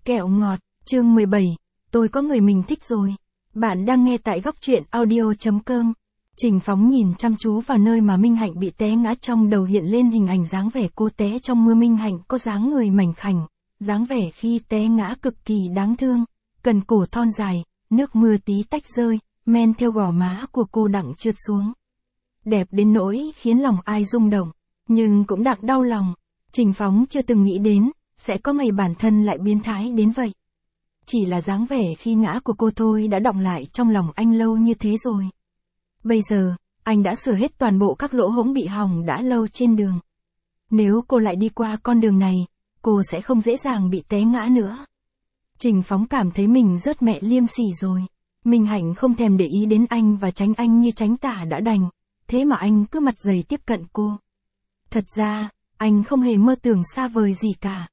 Kẹo ngọt, chương 17, tôi có người mình thích rồi. Bạn đang nghe tại góc truyện audio.com. Trình Phóng nhìn chăm chú vào nơi mà Minh Hạnh bị té ngã, trong đầu hiện lên hình ảnh dáng vẻ cô té trong mưa. Minh Hạnh có dáng người mảnh khảnh, dáng vẻ khi té ngã cực kỳ đáng thương, cần cổ thon dài, nước mưa tí tách rơi, men theo gò má của cô đặng trượt xuống. Đẹp đến nỗi khiến lòng ai rung động, nhưng cũng đặng đau lòng. Trình Phóng chưa từng nghĩ đến sẽ có ngày bản thân lại biến thái đến vậy. Chỉ là dáng vẻ khi ngã của cô thôi đã đọng lại trong lòng anh lâu như thế rồi. Bây giờ, anh đã sửa hết toàn bộ các lỗ hổng bị hỏng đã lâu trên đường. Nếu cô lại đi qua con đường này, cô sẽ không dễ dàng bị té ngã nữa. Trình Phóng cảm thấy mình rớt mẹ liêm sỉ rồi. Minh Hạnh không thèm để ý đến anh và tránh anh như tránh tả đã đành, thế mà anh cứ mặt dày tiếp cận cô. Thật ra, anh không hề mơ tưởng xa vời gì cả.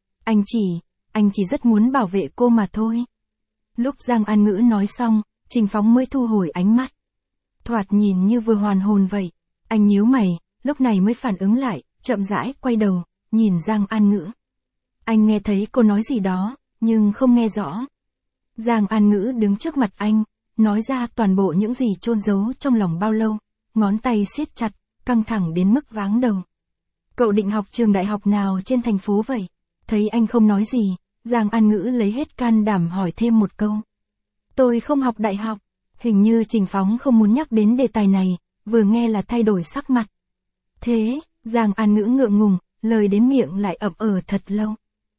Anh chỉ rất muốn bảo vệ cô mà thôi. Lúc Giang An Ngữ nói xong, Trình Phóng mới thu hồi ánh mắt. Thoạt nhìn như vừa hoàn hồn vậy. Anh nhíu mày, lúc này mới phản ứng lại, chậm rãi quay đầu, nhìn Giang An Ngữ. Anh nghe thấy cô nói gì đó, nhưng không nghe rõ. Giang An Ngữ đứng trước mặt anh, nói ra toàn bộ những gì chôn giấu trong lòng bao lâu, ngón tay siết chặt, căng thẳng đến mức váng đầu. Cậu định học trường đại học nào trên thành phố vậy? Thấy anh không nói gì, Giang An Ngữ lấy hết can đảm hỏi thêm một câu. Tôi không học đại học. Hình như Trình Phóng không muốn nhắc đến đề tài này, vừa nghe là thay đổi sắc mặt. Thế, Giang An Ngữ ngượng ngùng, lời đến miệng lại ậm thật lâu.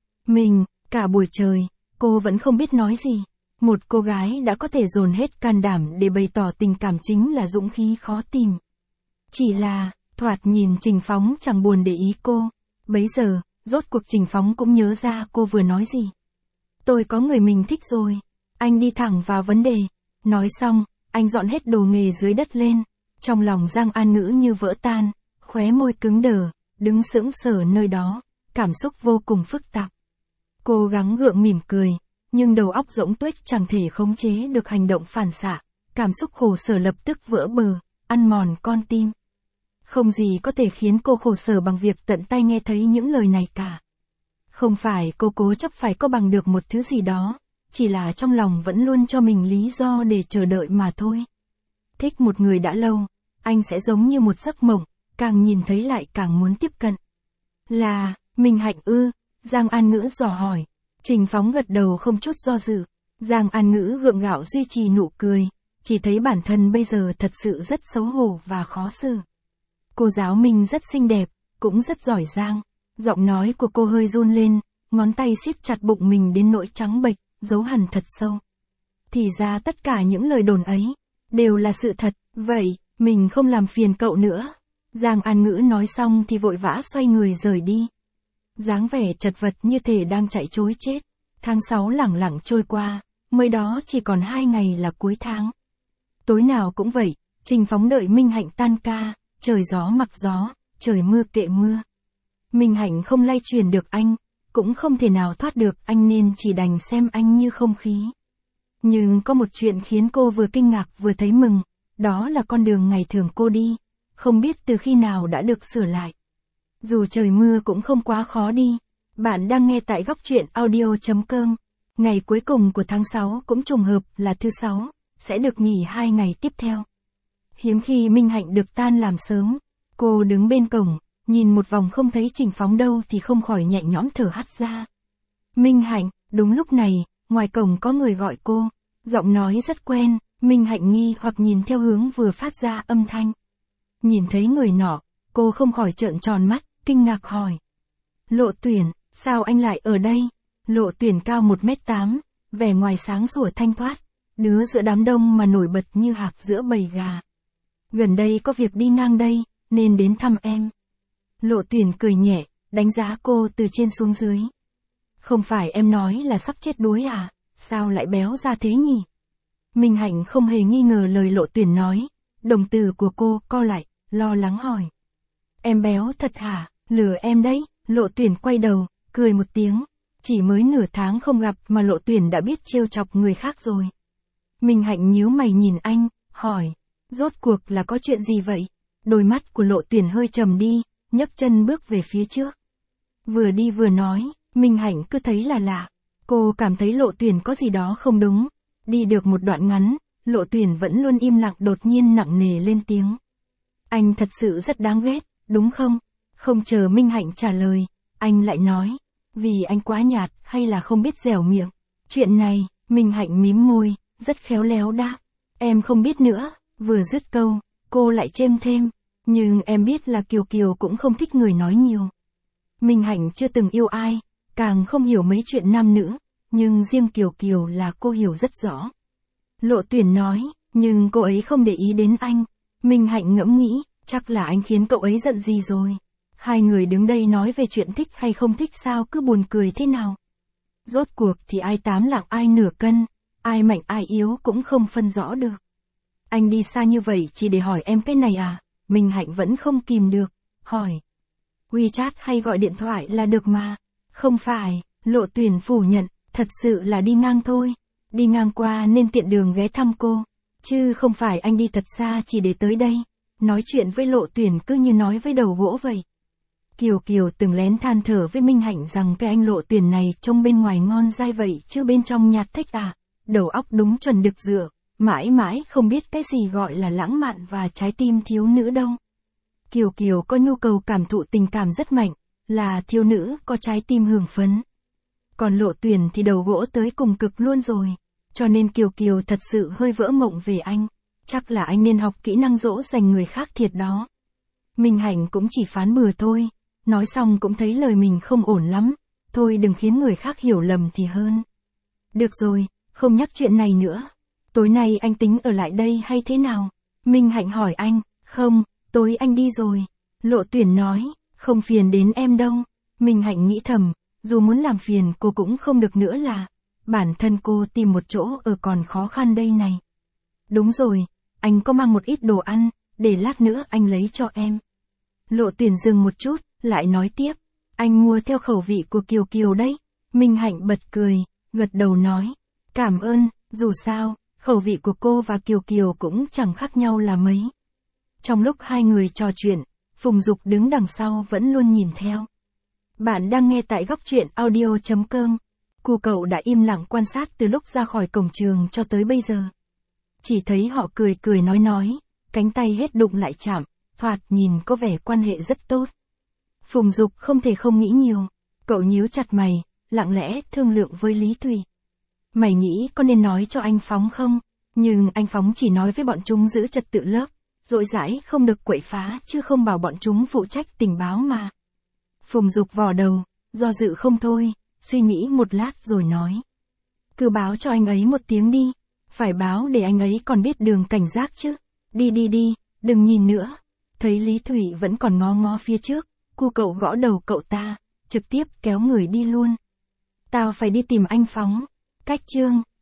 Cả buổi trời, cô vẫn không biết nói gì. Một cô gái đã có thể dồn hết can đảm để bày tỏ tình cảm chính là dũng khí khó tìm. Chỉ là, thoạt nhìn Trình Phóng chẳng buồn để ý cô. Bấy giờ, rốt cuộc Trình Phóng cũng nhớ ra cô vừa nói gì. Tôi có người mình thích rồi. Anh đi thẳng vào vấn đề. Nói xong, anh dọn hết đồ nghề dưới đất lên. Trong lòng Giang An Ngữ như vỡ tan, khóe môi cứng đờ, đứng sững sờ nơi đó, cảm xúc vô cùng phức tạp. Cố gắng gượng mỉm cười, nhưng đầu óc rỗng tuếch chẳng thể khống chế được hành động phản xạ, cảm xúc khổ sở lập tức vỡ bờ, ăn mòn con tim. Không gì có thể khiến cô khổ sở bằng việc tận tay nghe thấy những lời này cả. Không phải cô cố chấp phải có bằng được một thứ gì đó, chỉ là trong lòng vẫn luôn cho mình lý do để chờ đợi mà thôi. Thích một người đã lâu, anh sẽ giống như một giấc mộng, càng nhìn thấy lại càng muốn tiếp cận. Là, Minh Hạnh ư? Giang An Ngữ dò hỏi. Trình Phóng gật đầu không chút do dự. Giang An Ngữ gượng gạo duy trì nụ cười, chỉ thấy bản thân bây giờ thật sự rất xấu hổ và khó xử. Cô giáo Minh rất xinh đẹp, cũng rất giỏi giang. Giọng nói của cô hơi run lên, ngón tay siết chặt bụng mình đến nỗi trắng bệch, dấu hằn thật sâu. Thì ra tất cả những lời đồn ấy, đều là sự thật. Vậy, mình không làm phiền cậu nữa. Giang An Ngữ nói xong thì vội vã xoay người rời đi. Dáng vẻ chật vật như thể đang chạy trối chết. Tháng 6 lẳng lặng trôi qua, mới đó chỉ còn 2 ngày là cuối tháng. Tối nào cũng vậy, Trình Phóng đợi Minh Hạnh tan ca, trời gió mặc gió, trời mưa kệ mưa. Minh Hạnh không lay chuyển được anh, cũng không thể nào thoát được anh nên chỉ đành xem anh như không khí. Nhưng có một chuyện khiến cô vừa kinh ngạc vừa thấy mừng, đó là con đường ngày thường cô đi, không biết từ khi nào đã được sửa lại. Dù trời mưa cũng không quá khó đi. Bạn đang nghe tại góc truyện audio.com. Ngày cuối cùng của tháng 6 cũng trùng hợp là thứ 6, sẽ được nghỉ 2 ngày tiếp theo. Hiếm khi Minh Hạnh được tan làm sớm, cô đứng bên cổng, nhìn một vòng không thấy Trình Phóng đâu thì không khỏi nhẹ nhõm thở hắt ra. Minh Hạnh, đúng lúc này, ngoài cổng có người gọi cô, giọng nói rất quen, Minh Hạnh nghi hoặc nhìn theo hướng vừa phát ra âm thanh. Nhìn thấy người nọ, cô không khỏi trợn tròn mắt, kinh ngạc hỏi. Lộ Tuyển, sao anh lại ở đây? Lộ Tuyển cao 1m8, vẻ ngoài sáng sủa thanh thoát, đứa giữa đám đông mà nổi bật như hạc giữa bầy gà. Gần đây có việc đi ngang đây, nên đến thăm em. Lộ Tuyển cười nhẹ, đánh giá cô từ trên xuống dưới. Không phải em nói là sắp chết đuối à, sao lại béo ra thế nhỉ? Minh Hạnh không hề nghi ngờ lời Lộ Tuyển nói, đồng tử của cô co lại, lo lắng hỏi. Em béo thật hả, lừa em đấy. Lộ Tuyển quay đầu, cười một tiếng. Chỉ mới nửa tháng không gặp mà Lộ Tuyển đã biết trêu chọc người khác rồi. Minh Hạnh nhíu mày nhìn anh, hỏi. Rốt cuộc là có chuyện gì vậy? Đôi mắt của Lộ Tuyển hơi trầm đi, nhấc chân bước về phía trước. Vừa đi vừa nói, Minh Hạnh cứ thấy là lạ. Cô cảm thấy Lộ Tuyển có gì đó không đúng. Đi được một đoạn ngắn, Lộ Tuyển vẫn luôn im lặng đột nhiên nặng nề lên tiếng. Anh thật sự rất đáng ghét, đúng không? Không chờ Minh Hạnh trả lời, anh lại nói. Vì anh quá nhạt hay là không biết dẻo miệng? Chuyện này, Minh Hạnh mím môi, rất khéo léo đáp. Em không biết nữa, vừa dứt câu, cô lại chêm thêm. Nhưng em biết là Kiều Kiều cũng không thích người nói nhiều. Minh Hạnh chưa từng yêu ai, càng không hiểu mấy chuyện nam nữ, nhưng riêng Kiều Kiều là cô hiểu rất rõ. Lộ Tuyển nói, nhưng cô ấy không để ý đến anh. Minh Hạnh ngẫm nghĩ, chắc là anh khiến cậu ấy giận gì rồi. Hai người đứng đây nói về chuyện thích hay không thích sao cứ buồn cười thế nào. Rốt cuộc thì ai tám lạng ai nửa cân, ai mạnh ai yếu cũng không phân rõ được. Anh đi xa như vậy chỉ để hỏi em cái này à? Minh Hạnh vẫn không kìm được, hỏi. WeChat hay gọi điện thoại là được mà. Không phải, Lộ Tuyển phủ nhận, thật sự là đi ngang thôi. Đi ngang qua nên tiện đường ghé thăm cô. Chứ không phải anh đi thật xa chỉ để tới đây. Nói chuyện với Lộ Tuyển cứ như nói với đầu gỗ vậy. Kiều Kiều từng lén than thở với Minh Hạnh rằng cái anh Lộ Tuyển này trông bên ngoài ngon dai vậy chứ bên trong nhạt thích à. Đầu óc đúng chuẩn đực dựa, mãi mãi không biết cái gì gọi là lãng mạn và trái tim thiếu nữ đâu. Kiều Kiều có nhu cầu cảm thụ tình cảm rất mạnh, là thiếu nữ có trái tim hưởng phấn. Còn Lộ Tuyển thì đầu gỗ tới cùng cực luôn rồi, cho nên Kiều Kiều thật sự hơi vỡ mộng về anh. Chắc là anh nên học kỹ năng dỗ dành người khác thiệt đó. Minh Hạnh cũng chỉ phán bừa thôi, nói xong cũng thấy lời mình không ổn lắm, thôi đừng khiến người khác hiểu lầm thì hơn. Được rồi, không nhắc chuyện này nữa. Tối nay anh tính ở lại đây hay thế nào? Minh Hạnh hỏi anh. Không, tối anh đi rồi. Lộ Tuyển nói, không phiền đến em đâu. Minh Hạnh nghĩ thầm, dù muốn làm phiền cô cũng không được nữa là. Bản thân cô tìm một chỗ ở còn khó khăn đây này. Đúng rồi, anh có mang một ít đồ ăn, để lát nữa anh lấy cho em. Lộ Tuyển dừng một chút, lại nói tiếp. Anh mua theo khẩu vị của Kiều Kiều đấy. Minh Hạnh bật cười, gật đầu nói. Cảm ơn, dù sao, khẩu vị của cô và Kiều Kiều cũng chẳng khác nhau là mấy. Trong lúc hai người trò chuyện, Phùng Dục đứng đằng sau vẫn luôn nhìn theo. Bạn đang nghe tại góc truyện audio.com. Cô cậu đã im lặng quan sát từ lúc ra khỏi cổng trường cho tới bây giờ. Chỉ thấy họ cười cười nói, cánh tay hết đụng lại chạm, thoạt nhìn có vẻ quan hệ rất tốt. Phùng Dục không thể không nghĩ nhiều, cậu nhíu chặt mày, lặng lẽ thương lượng với Lý Thùy. Mày nghĩ có nên nói cho anh Phóng không? Nhưng anh Phóng chỉ nói với bọn chúng giữ trật tự lớp, dỗi dãi không được quậy phá chứ không bảo bọn chúng phụ trách tình báo mà. Phùng Dục vò đầu, do dự không thôi, suy nghĩ một lát rồi nói. Cứ báo cho anh ấy một tiếng đi, phải báo để anh ấy còn biết đường cảnh giác chứ. Đi, đừng nhìn nữa. Thấy Lý Thủy vẫn còn ngó phía trước, cu cậu gõ đầu cậu ta, trực tiếp kéo người đi luôn. Tao phải đi tìm anh Phóng. Cách chương